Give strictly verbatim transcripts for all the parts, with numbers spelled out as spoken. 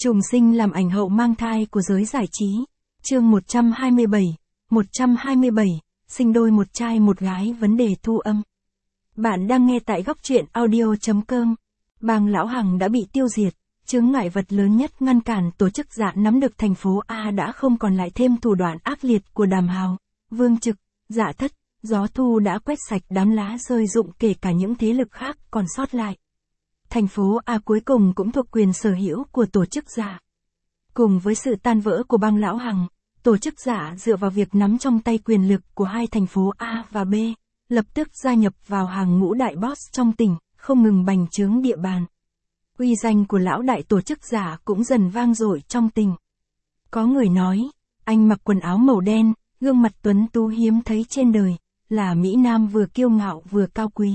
Trùng sinh làm ảnh hậu mang thai của giới giải trí. Chương một trăm hai mươi bảy, một trăm hai mươi bảy, sinh đôi một trai một gái vấn đề thu âm. Bạn đang nghe tại góc truyện audio chấm com. Bang Lão Hằng đã bị tiêu diệt, chướng ngại vật lớn nhất ngăn cản tổ chức dạ nắm được thành phố A đã không còn lại thêm thủ đoạn ác liệt của Đàm Hào, Vương Trực, Dạ Thất, Gió Thu đã quét sạch đám lá rơi rụng kể cả những thế lực khác còn sót lại. Thành phố A cuối cùng cũng thuộc quyền sở hữu của tổ chức dạ. Cùng với sự tan vỡ của bang Lão Hằng, tổ chức dạ dựa vào việc nắm trong tay quyền lực của hai thành phố A và B, lập tức gia nhập vào hàng ngũ đại boss trong tỉnh, không ngừng bành trướng địa bàn. Uy danh của lão đại tổ chức giả cũng dần vang dội trong tỉnh. Có người nói, anh mặc quần áo màu đen, gương mặt tuấn tú hiếm thấy trên đời, là Mỹ Nam vừa kiêu ngạo vừa cao quý.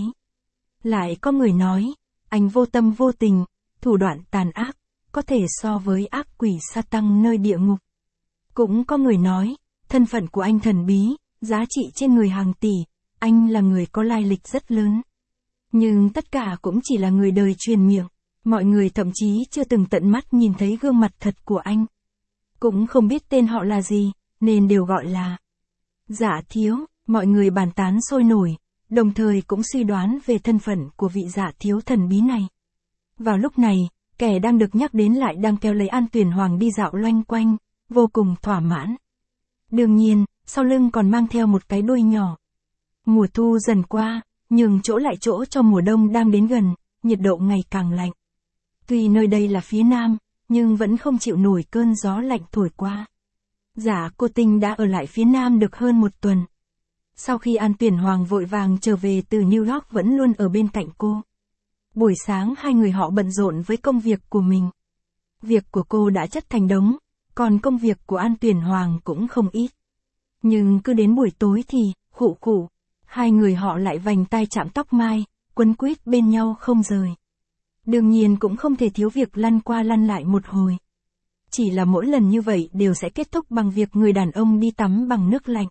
Lại có người nói, anh vô tâm vô tình, thủ đoạn tàn ác, có thể so với ác quỷ sa tăng nơi địa ngục. Cũng có người nói, thân phận của anh thần bí, giá trị trên người hàng tỷ, anh là người có lai lịch rất lớn. Nhưng tất cả cũng chỉ là người đời truyền miệng, mọi người thậm chí chưa từng tận mắt nhìn thấy gương mặt thật của anh. Cũng không biết tên họ là gì, nên đều gọi là Dạ Thiếu, mọi người bàn tán sôi nổi, đồng thời cũng suy đoán về thân phận của vị Dạ Thiếu thần bí này. Vào lúc này, kẻ đang được nhắc đến lại đang kéo lấy An Tuyển Hoàng đi dạo loanh quanh, vô cùng thỏa mãn. Đương nhiên, sau lưng còn mang theo một cái đuôi nhỏ. Mùa thu dần qua, nhường chỗ lại chỗ cho mùa đông đang đến gần, nhiệt độ ngày càng lạnh. Tuy nơi đây là phía Nam, nhưng vẫn không chịu nổi cơn gió lạnh thổi qua. Dạ Cô Tinh đã ở lại phía Nam được hơn một tuần. Sau khi An Tuyển Hoàng vội vàng trở về từ New York vẫn luôn ở bên cạnh cô. Buổi sáng hai người họ bận rộn với công việc của mình. Việc của cô đã chất thành đống, còn công việc của An Tuyển Hoàng cũng không ít. Nhưng cứ đến buổi tối thì, khụ khụ, hai người họ lại vành tai chạm tóc mai, quấn quýt bên nhau không rời. Đương nhiên cũng không thể thiếu việc lăn qua lăn lại một hồi. Chỉ là mỗi lần như vậy đều sẽ kết thúc bằng việc người đàn ông đi tắm bằng nước lạnh.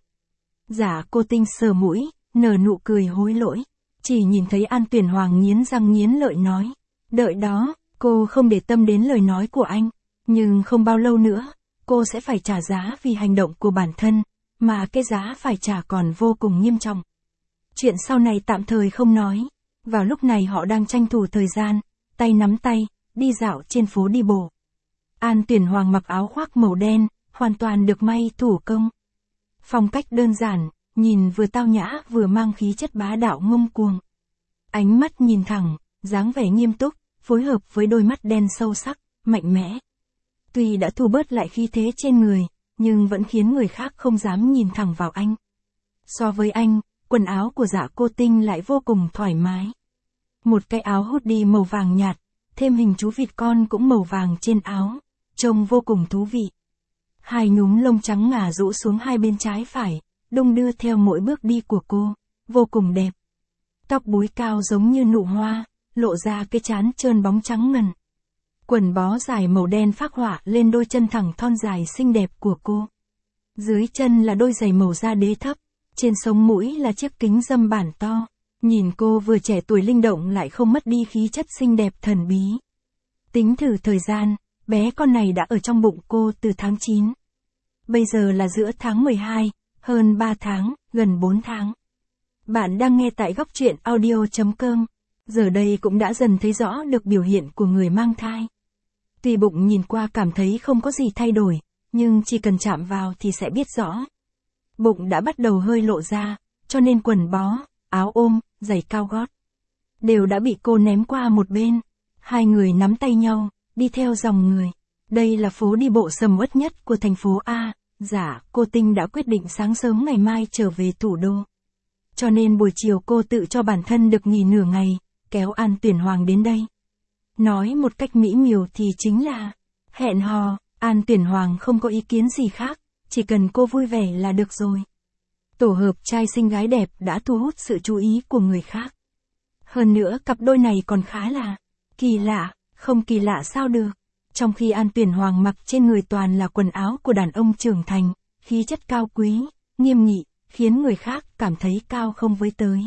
Dạ Cô Tinh sờ mũi, nở nụ cười hối lỗi. Chỉ nhìn thấy An Tuyển Hoàng nghiến răng nghiến lợi nói. Đợi đó, cô không để tâm đến lời nói của anh. Nhưng không bao lâu nữa, cô sẽ phải trả giá vì hành động của bản thân, mà cái giá phải trả còn vô cùng nghiêm trọng. Chuyện sau này tạm thời không nói. Vào lúc này họ đang tranh thủ thời gian, tay nắm tay, đi dạo trên phố đi bộ. An Tuyển Hoàng mặc áo khoác màu đen, hoàn toàn được may thủ công. Phong cách đơn giản, nhìn vừa tao nhã vừa mang khí chất bá đạo ngông cuồng. Ánh mắt nhìn thẳng, dáng vẻ nghiêm túc, phối hợp với đôi mắt đen sâu sắc, mạnh mẽ. Tuy đã thu bớt lại khí thế trên người, nhưng vẫn khiến người khác không dám nhìn thẳng vào anh. So với anh, quần áo của Dạ Cô Tinh lại vô cùng thoải mái. Một cái áo hoodie màu vàng nhạt, thêm hình chú vịt con cũng màu vàng trên áo, trông vô cùng thú vị. Hai nhúm lông trắng ngả rũ xuống hai bên trái phải, đung đưa theo mỗi bước đi của cô, vô cùng đẹp. Tóc búi cao giống như nụ hoa, lộ ra cái trán trơn bóng trắng ngần. Quần bó dài màu đen phác họa lên đôi chân thẳng thon dài xinh đẹp của cô. Dưới chân là đôi giày màu da đế thấp, trên sống mũi là chiếc kính râm bản to. Nhìn cô vừa trẻ tuổi linh động lại không mất đi khí chất xinh đẹp thần bí. Tính thử thời gian, bé con này đã ở trong bụng cô từ tháng chín. Bây giờ là giữa tháng mười hai, hơn ba tháng, gần bốn tháng. Bạn đang nghe tại góc truyện audio chấm com. Giờ đây cũng đã dần thấy rõ được biểu hiện của người mang thai. Tuy bụng nhìn qua cảm thấy không có gì thay đổi, nhưng chỉ cần chạm vào thì sẽ biết rõ. Bụng đã bắt đầu hơi lộ ra, cho nên quần bó, áo ôm, giày cao gót đều đã bị cô ném qua một bên. Hai người nắm tay nhau, đi theo dòng người. Đây là phố đi bộ sầm uất nhất của thành phố A. Dạ Cô Tinh đã quyết định sáng sớm ngày mai trở về thủ đô. Cho nên buổi chiều cô tự cho bản thân được nghỉ nửa ngày, kéo An Tuyển Hoàng đến đây. Nói một cách mỹ miều thì chính là hẹn hò. An Tuyển Hoàng không có ý kiến gì khác, chỉ cần cô vui vẻ là được rồi. Tổ hợp trai xinh gái đẹp đã thu hút sự chú ý của người khác. Hơn nữa cặp đôi này còn khá là kỳ lạ, không kỳ lạ sao được. Trong khi An Tuyển Hoàng mặc trên người toàn là quần áo của đàn ông trưởng thành, khí chất cao quý, nghiêm nghị, khiến người khác cảm thấy cao không với tới.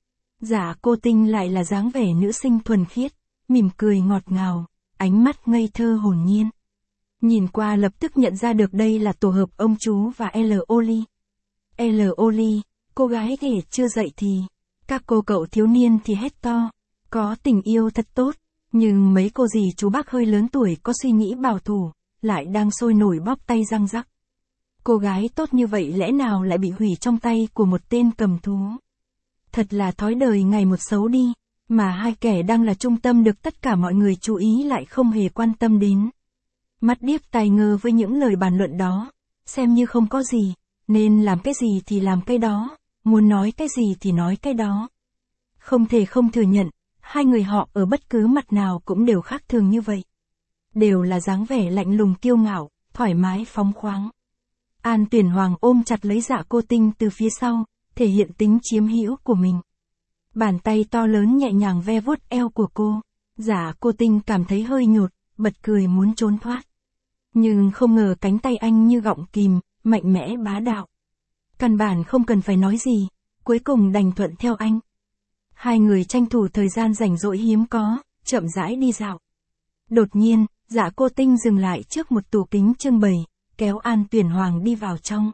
Dạ Cô Tinh lại là dáng vẻ nữ sinh thuần khiết, mỉm cười ngọt ngào, ánh mắt ngây thơ hồn nhiên. Nhìn qua lập tức nhận ra được đây là tổ hợp ông chú và L. Oli. L. Oli, cô gái ghẻ chưa dậy thì, các cô cậu thiếu niên thì hét to, có tình yêu thật tốt, nhưng mấy cô dì chú bác hơi lớn tuổi có suy nghĩ bảo thủ, lại đang sôi nổi bóp tay răng rắc. Cô gái tốt như vậy lẽ nào lại bị hủy trong tay của một tên cầm thú. Thật là thói đời ngày một xấu đi, mà hai kẻ đang là trung tâm được tất cả mọi người chú ý lại không hề quan tâm đến. Mắt điếc tai ngơ với những lời bàn luận đó, xem như không có gì, nên làm cái gì thì làm cái đó, muốn nói cái gì thì nói cái đó. Không thể không thừa nhận, hai người họ ở bất cứ mặt nào cũng đều khác thường như vậy. Đều là dáng vẻ lạnh lùng kiêu ngạo, thoải mái phóng khoáng. An Tuyển Hoàng ôm chặt lấy Dạ Cô Tinh từ phía sau, thể hiện tính chiếm hữu của mình. Bàn tay to lớn nhẹ nhàng ve vuốt eo của cô. Dạ Cô Tinh cảm thấy hơi nhột, bật cười muốn trốn thoát. Nhưng không ngờ cánh tay anh như gọng kìm, mạnh mẽ bá đạo. Căn bản không cần phải nói gì, cuối cùng đành thuận theo anh. Hai người tranh thủ thời gian rảnh rỗi hiếm có, chậm rãi đi dạo. Đột nhiên, Dạ Cô Tinh dừng lại trước một tủ kính trưng bày, kéo An Tuyển Hoàng đi vào trong.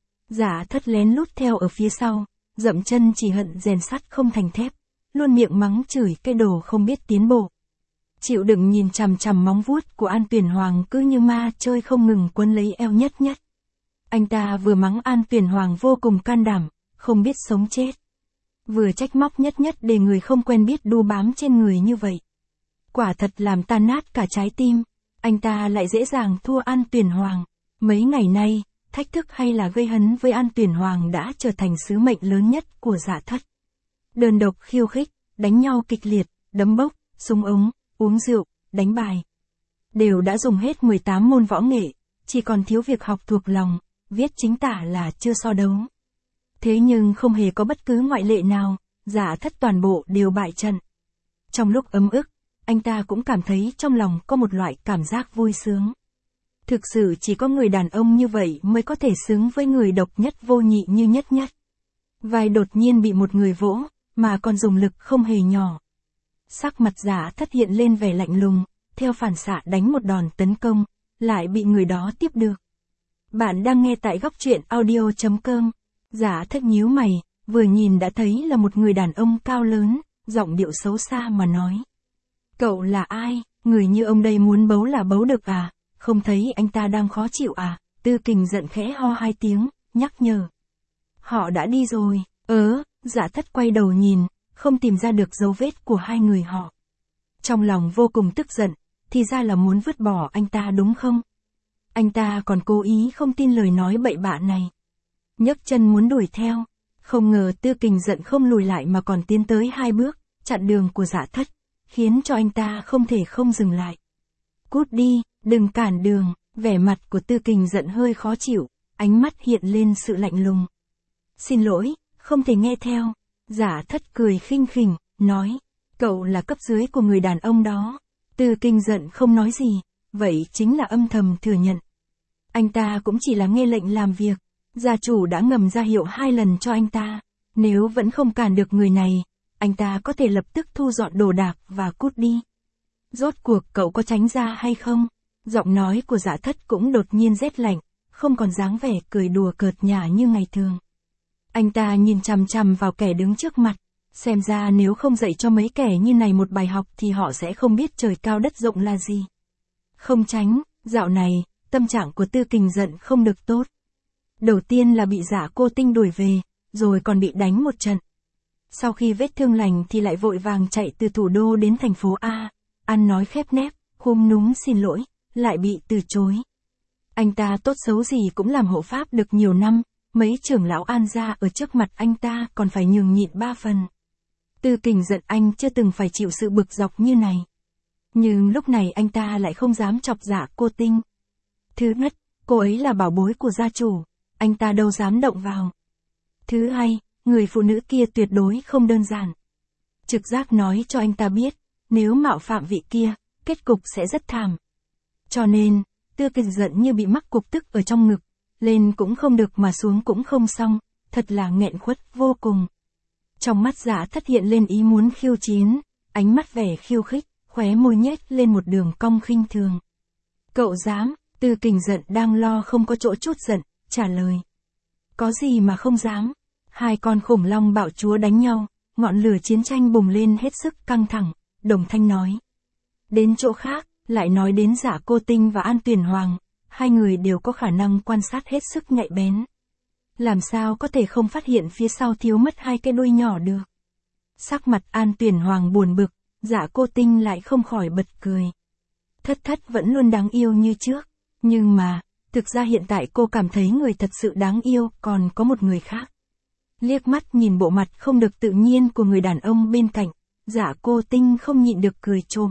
Dạ Thất lén lút theo ở phía sau, dậm chân chỉ hận rèn sắt không thành thép, luôn miệng mắng chửi cái đồ không biết tiến bộ. Chịu đựng nhìn chằm chằm móng vuốt của An Tuyển Hoàng cứ như ma chơi không ngừng quấn lấy eo nhất nhất. Anh ta vừa mắng An Tuyển Hoàng vô cùng can đảm, không biết sống chết. Vừa trách móc nhất nhất để người không quen biết đu bám trên người như vậy. Quả thật làm tan nát cả trái tim, anh ta lại dễ dàng thua An Tuyển Hoàng. Mấy ngày nay, thách thức hay là gây hấn với An Tuyển Hoàng đã trở thành sứ mệnh lớn nhất của Dạ Thất. Đơn độc khiêu khích, đánh nhau kịch liệt, đấm bốc, súng ống, uống rượu, đánh bài. Đều đã dùng hết mười tám môn võ nghệ, chỉ còn thiếu việc học thuộc lòng, viết chính tả là chưa so đấu. Thế nhưng không hề có bất cứ ngoại lệ nào, Dạ Thất toàn bộ đều bại trận. Trong lúc ấm ức, anh ta cũng cảm thấy trong lòng có một loại cảm giác vui sướng. Thực sự chỉ có người đàn ông như vậy mới có thể xứng với người độc nhất vô nhị như nhất nhất. Vai đột nhiên bị một người vỗ, mà còn dùng lực không hề nhỏ. Sắc mặt Dạ Thất hiện lên vẻ lạnh lùng, theo phản xạ đánh một đòn tấn công, lại bị người đó tiếp được. Bạn đang nghe tại góc truyện audio chấm com. Dạ Thất nhíu mày, vừa nhìn đã thấy là một người đàn ông cao lớn, giọng điệu xấu xa mà nói. Cậu là ai, người như ông đây muốn bấu là bấu được à, không thấy anh ta đang khó chịu à, Tư Kình giận khẽ ho hai tiếng, nhắc nhở. Họ đã đi rồi, ớ, Dạ Thất quay đầu nhìn, không tìm ra được dấu vết của hai người họ. Trong lòng vô cùng tức giận, thì ra là muốn vứt bỏ anh ta đúng không? Anh ta còn cố ý không tin lời nói bậy bạ này. Nhấc chân muốn đuổi theo, không ngờ Tư Kình giận không lùi lại mà còn tiến tới hai bước, chặn đường của Dạ Thất, khiến cho anh ta không thể không dừng lại. Cút đi, đừng cản đường, vẻ mặt của Tư Kình giận hơi khó chịu, ánh mắt hiện lên sự lạnh lùng. Xin lỗi, không thể nghe theo. Dạ Thất cười khinh khỉnh, nói, cậu là cấp dưới của người đàn ông đó. Tư Kình giận không nói gì, vậy chính là âm thầm thừa nhận. Anh ta cũng chỉ là nghe lệnh làm việc, gia chủ đã ngầm ra hiệu hai lần cho anh ta, nếu vẫn không cản được người này, anh ta có thể lập tức thu dọn đồ đạc và cút đi. Rốt cuộc cậu có tránh ra hay không? Giọng nói của Dạ Thất cũng đột nhiên rét lạnh, không còn dáng vẻ cười đùa cợt nhả như ngày thường. Anh ta nhìn chằm chằm vào kẻ đứng trước mặt, xem ra nếu không dạy cho mấy kẻ như này một bài học thì họ sẽ không biết trời cao đất rộng là gì. Không tránh, dạo này, tâm trạng của Tư Kình giận không được tốt. Đầu tiên là bị Dạ Cô Tinh đuổi về, rồi còn bị đánh một trận. Sau khi vết thương lành thì lại vội vàng chạy từ thủ đô đến thành phố A, ăn nói khép nép, khum núm xin lỗi, lại bị từ chối. Anh ta tốt xấu gì cũng làm hộ pháp được nhiều năm, mấy trưởng lão An gia ở trước mặt anh ta còn phải nhường nhịn ba phần. Tư Kình giận anh chưa từng phải chịu sự bực dọc như này. Nhưng lúc này anh ta lại không dám chọc Dạ Cô Tinh. Thứ nhất, cô ấy là bảo bối của gia chủ, anh ta đâu dám động vào. Thứ hai, người phụ nữ kia tuyệt đối không đơn giản. Trực giác nói cho anh ta biết, nếu mạo phạm vị kia, kết cục sẽ rất thảm. Cho nên, Tư Kình giận như bị mắc cục tức ở trong ngực, lên cũng không được mà xuống cũng không xong, thật là nghẹn khuất vô cùng. Trong mắt Dạ Thất hiện lên ý muốn khiêu chiến, ánh mắt vẻ khiêu khích, khóe môi nhếch lên một đường cong khinh thường. Cậu dám, Tư Kình giận đang lo không có chỗ chút giận, trả lời. Có gì mà không dám. Hai con khủng long bạo chúa đánh nhau, ngọn lửa chiến tranh bùng lên hết sức căng thẳng, Đồng Thanh nói. Đến chỗ khác, lại nói đến Dạ Cô Tinh và An Tuyển Hoàng, hai người đều có khả năng quan sát hết sức nhạy bén. Làm sao có thể không phát hiện phía sau thiếu mất hai cái đuôi nhỏ được. Sắc mặt An Tuyển Hoàng buồn bực, Dạ Cô Tinh lại không khỏi bật cười. Thất Thất vẫn luôn đáng yêu như trước, nhưng mà, thực ra hiện tại cô cảm thấy người thật sự đáng yêu còn có một người khác. Liếc mắt nhìn bộ mặt không được tự nhiên của người đàn ông bên cạnh, Dạ Cô Tinh không nhịn được cười trộm.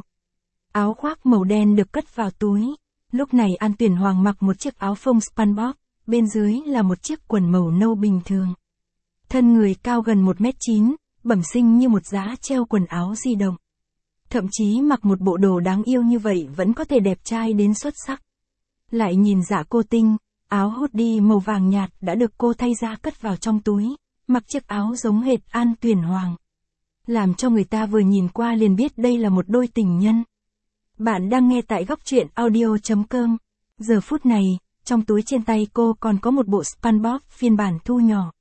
Áo khoác màu đen được cất vào túi. Lúc này An Tuyển Hoàng mặc một chiếc áo phông SpongeBob, bên dưới là một chiếc quần màu nâu bình thường. Thân người cao gần một mét chín, bẩm sinh như một giá treo quần áo di động. Thậm chí mặc một bộ đồ đáng yêu như vậy vẫn có thể đẹp trai đến xuất sắc. Lại nhìn Dạ Cô Tinh, áo hoodie màu vàng nhạt đã được cô thay ra cất vào trong túi, mặc chiếc áo giống hệt An Tuyển Hoàng. Làm cho người ta vừa nhìn qua liền biết đây là một đôi tình nhân. Bạn đang nghe tại góc truyện audio chấm com. Giờ phút này, trong túi trên tay cô còn có một bộ SpongeBob phiên bản thu nhỏ.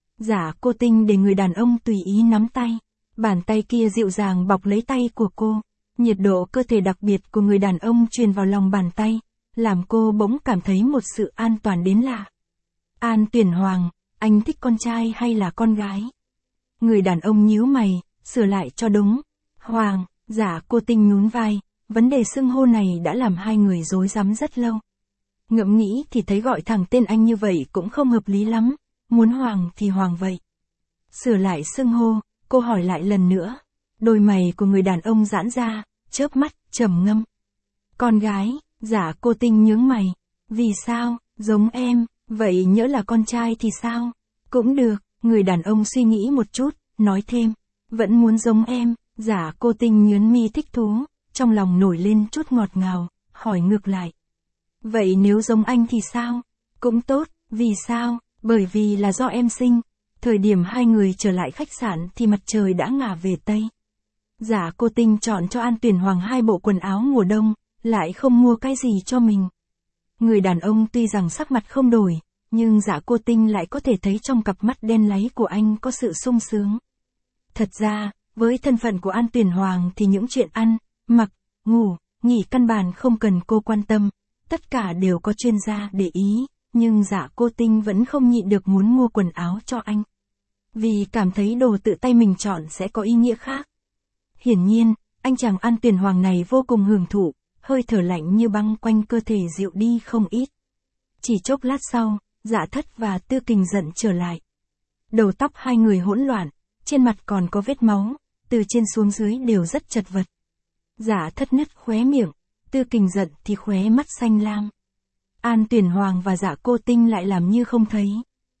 Dạ Cô Tinh để người đàn ông tùy ý nắm tay. Bàn tay kia dịu dàng bọc lấy tay của cô. Nhiệt độ cơ thể đặc biệt của người đàn ông truyền vào lòng bàn tay, làm cô bỗng cảm thấy một sự an toàn đến lạ. An Tuyển Hoàng, anh thích con trai hay là con gái? Người đàn ông nhíu mày, sửa lại cho đúng. Hoàng, Dạ Cô Tinh nhún vai. Vấn đề xưng hô này đã làm hai người rối rắm rất lâu. Ngẫm nghĩ thì thấy gọi thẳng tên anh như vậy cũng không hợp lý lắm, muốn Hoàng thì Hoàng vậy. Sửa lại xưng hô, cô hỏi lại lần nữa. Đôi mày của người đàn ông giãn ra, chớp mắt, trầm ngâm. Con gái, Dạ Cô Tinh nhướng mày. Vì sao, giống em, vậy nhỡ là con trai thì sao? Cũng được, người đàn ông suy nghĩ một chút, nói thêm. Vẫn muốn giống em, Dạ Cô Tinh nhướng mi thích thú. Trong lòng nổi lên chút ngọt ngào, hỏi ngược lại. Vậy nếu giống anh thì sao? Cũng tốt, vì sao? Bởi vì là do em sinh. Thời điểm hai người trở lại khách sạn thì mặt trời đã ngả về Tây. Dạ Cô Tinh chọn cho An Tuyển Hoàng hai bộ quần áo mùa đông, lại không mua cái gì cho mình. Người đàn ông tuy rằng sắc mặt không đổi, nhưng Dạ Cô Tinh lại có thể thấy trong cặp mắt đen láy của anh có sự sung sướng. Thật ra, với thân phận của An Tuyển Hoàng thì những chuyện ăn, mặc, ngủ, nghỉ căn bản không cần cô quan tâm, tất cả đều có chuyên gia để ý, nhưng Dạ Cô Tinh vẫn không nhịn được muốn mua quần áo cho anh. Vì cảm thấy đồ tự tay mình chọn sẽ có ý nghĩa khác. Hiển nhiên, anh chàng An Tuyển Hoàng này vô cùng hưởng thụ, hơi thở lạnh như băng quanh cơ thể dịu đi không ít. Chỉ chốc lát sau, Dạ Thất và Tư Kình giận trở lại. Đầu tóc hai người hỗn loạn, trên mặt còn có vết máu, từ trên xuống dưới đều rất chật vật. Dạ Thất nứt khóe miệng, Tư Kình giận thì khóe mắt xanh lam. An Tuyển Hoàng và Dạ Cô Tinh lại làm như không thấy.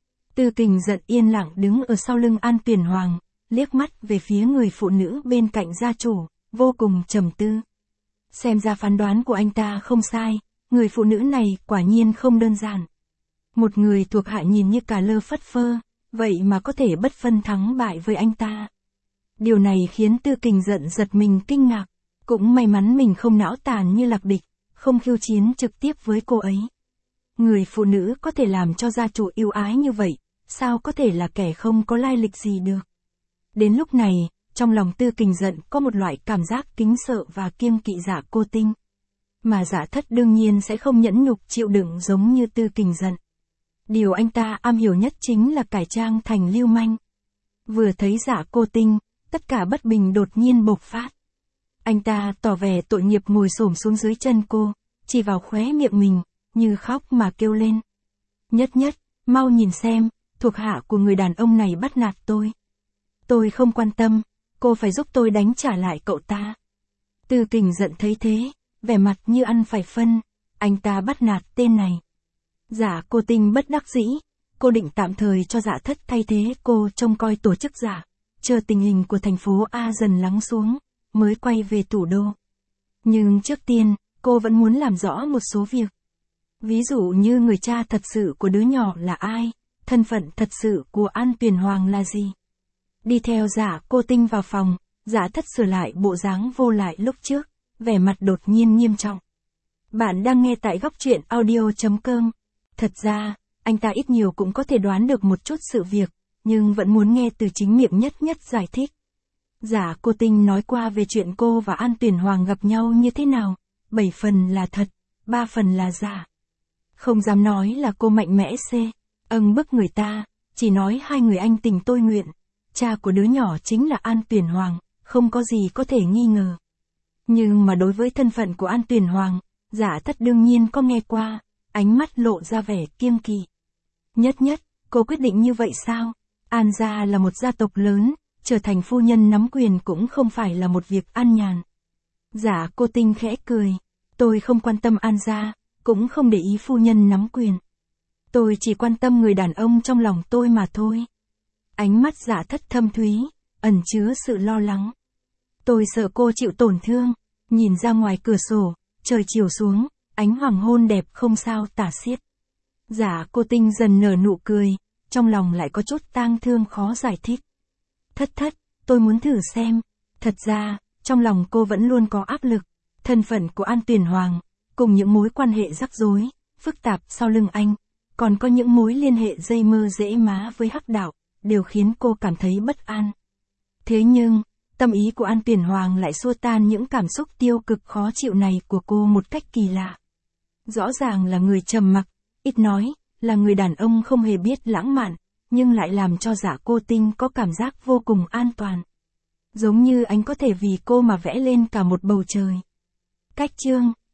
Tư Kình giận yên lặng đứng ở sau lưng An Tuyển Hoàng, liếc mắt về phía người phụ nữ bên cạnh gia chủ, vô cùng trầm tư. Xem ra phán đoán của anh ta không sai, người phụ nữ này quả nhiên không đơn giản. Một người thuộc hạ nhìn như cà lơ phất phơ, vậy mà có thể bất phân thắng bại với anh ta. Điều này khiến Tư Kình giận giật mình kinh ngạc. Cũng may mắn mình không não tàn như Lạc Địch, không khiêu chiến trực tiếp với cô ấy. Người phụ nữ có thể làm cho gia chủ yêu ái như vậy, sao có thể là kẻ không có lai lịch gì được. Đến lúc này, trong lòng Tư Kình giận có một loại cảm giác kính sợ và kiêng kỵ Dạ Cô Tinh. Mà Dạ Thất đương nhiên sẽ không nhẫn nhục chịu đựng giống như Tư Kình giận. Điều anh ta am hiểu nhất chính là cải trang thành lưu manh. Vừa thấy Dạ Cô Tinh, tất cả bất bình đột nhiên bộc phát. Anh ta tỏ vẻ tội nghiệp ngồi xổm xuống dưới chân cô, chỉ vào khóe miệng mình, như khóc mà kêu lên. Nhất Nhất, mau nhìn xem, thuộc hạ của người đàn ông này bắt nạt tôi. Tôi không quan tâm, cô phải giúp tôi đánh trả lại cậu ta. Tư Kình giận thấy thế, vẻ mặt như ăn phải phân, anh ta bắt nạt tên này. Dạ Cô Tinh bất đắc dĩ, cô định tạm thời cho Dạ Thất thay thế cô trông coi tổ chức giả, chờ tình hình của thành phố A dần lắng xuống, mới quay về thủ đô. Nhưng trước tiên, cô vẫn muốn làm rõ một số việc. Ví dụ như người cha thật sự của đứa nhỏ là ai, thân phận thật sự của An Tuyển Hoàng là gì. Đi theo Dạ Cô Tinh vào phòng, Dạ Thất sửa lại bộ dáng vô lại lúc trước, vẻ mặt đột nhiên nghiêm trọng. Bạn đang nghe tại góc truyện audio chấm com. Thật ra, anh ta ít nhiều cũng có thể đoán được một chút sự việc, nhưng vẫn muốn nghe từ chính miệng Nhất Nhất giải thích. Giả Cô Tinh nói qua về chuyện cô và An Tuyển Hoàng gặp nhau như thế nào, bảy phần là thật, ba phần là giả. Không dám nói là cô mạnh mẽ xê, âng bức người ta, chỉ nói hai người anh tình tôi nguyện. Cha của đứa nhỏ chính là An Tuyển Hoàng, không có gì có thể nghi ngờ. Nhưng mà đối với thân phận của An Tuyển Hoàng, Giả Thất đương nhiên có nghe qua, ánh mắt lộ ra vẻ kiêng kỵ. Nhất Nhất, cô quyết định như vậy sao? An gia là một gia tộc lớn, trở thành phu nhân nắm quyền cũng không phải là một việc an nhàn. Giả Cô Tinh khẽ cười, tôi không quan tâm An gia, cũng không để ý phu nhân nắm quyền. Tôi chỉ quan tâm người đàn ông trong lòng tôi mà thôi. Ánh mắt Giả Thất thâm thúy, ẩn chứa sự lo lắng. Tôi sợ cô chịu tổn thương, nhìn ra ngoài cửa sổ, trời chiều xuống, ánh hoàng hôn đẹp không sao tả xiết. Giả Cô Tinh dần nở nụ cười, trong lòng lại có chút tang thương khó giải thích. Thất thất, tôi muốn thử xem. Thật ra, trong lòng cô vẫn luôn có áp lực, thân phận của An Tuyển Hoàng, cùng những mối quan hệ rắc rối, phức tạp sau lưng anh, còn có những mối liên hệ dây mơ dễ má với hắc đạo, đều khiến cô cảm thấy bất an. Thế nhưng, tâm ý của An Tuyển Hoàng lại xua tan những cảm xúc tiêu cực khó chịu này của cô một cách kỳ lạ. Rõ ràng là người trầm mặc, ít nói, là người đàn ông không hề biết lãng mạn, nhưng lại làm cho Giả Cô Tinh có cảm giác vô cùng an toàn. Giống như anh có thể vì cô mà vẽ lên cả một bầu trời. Cách chương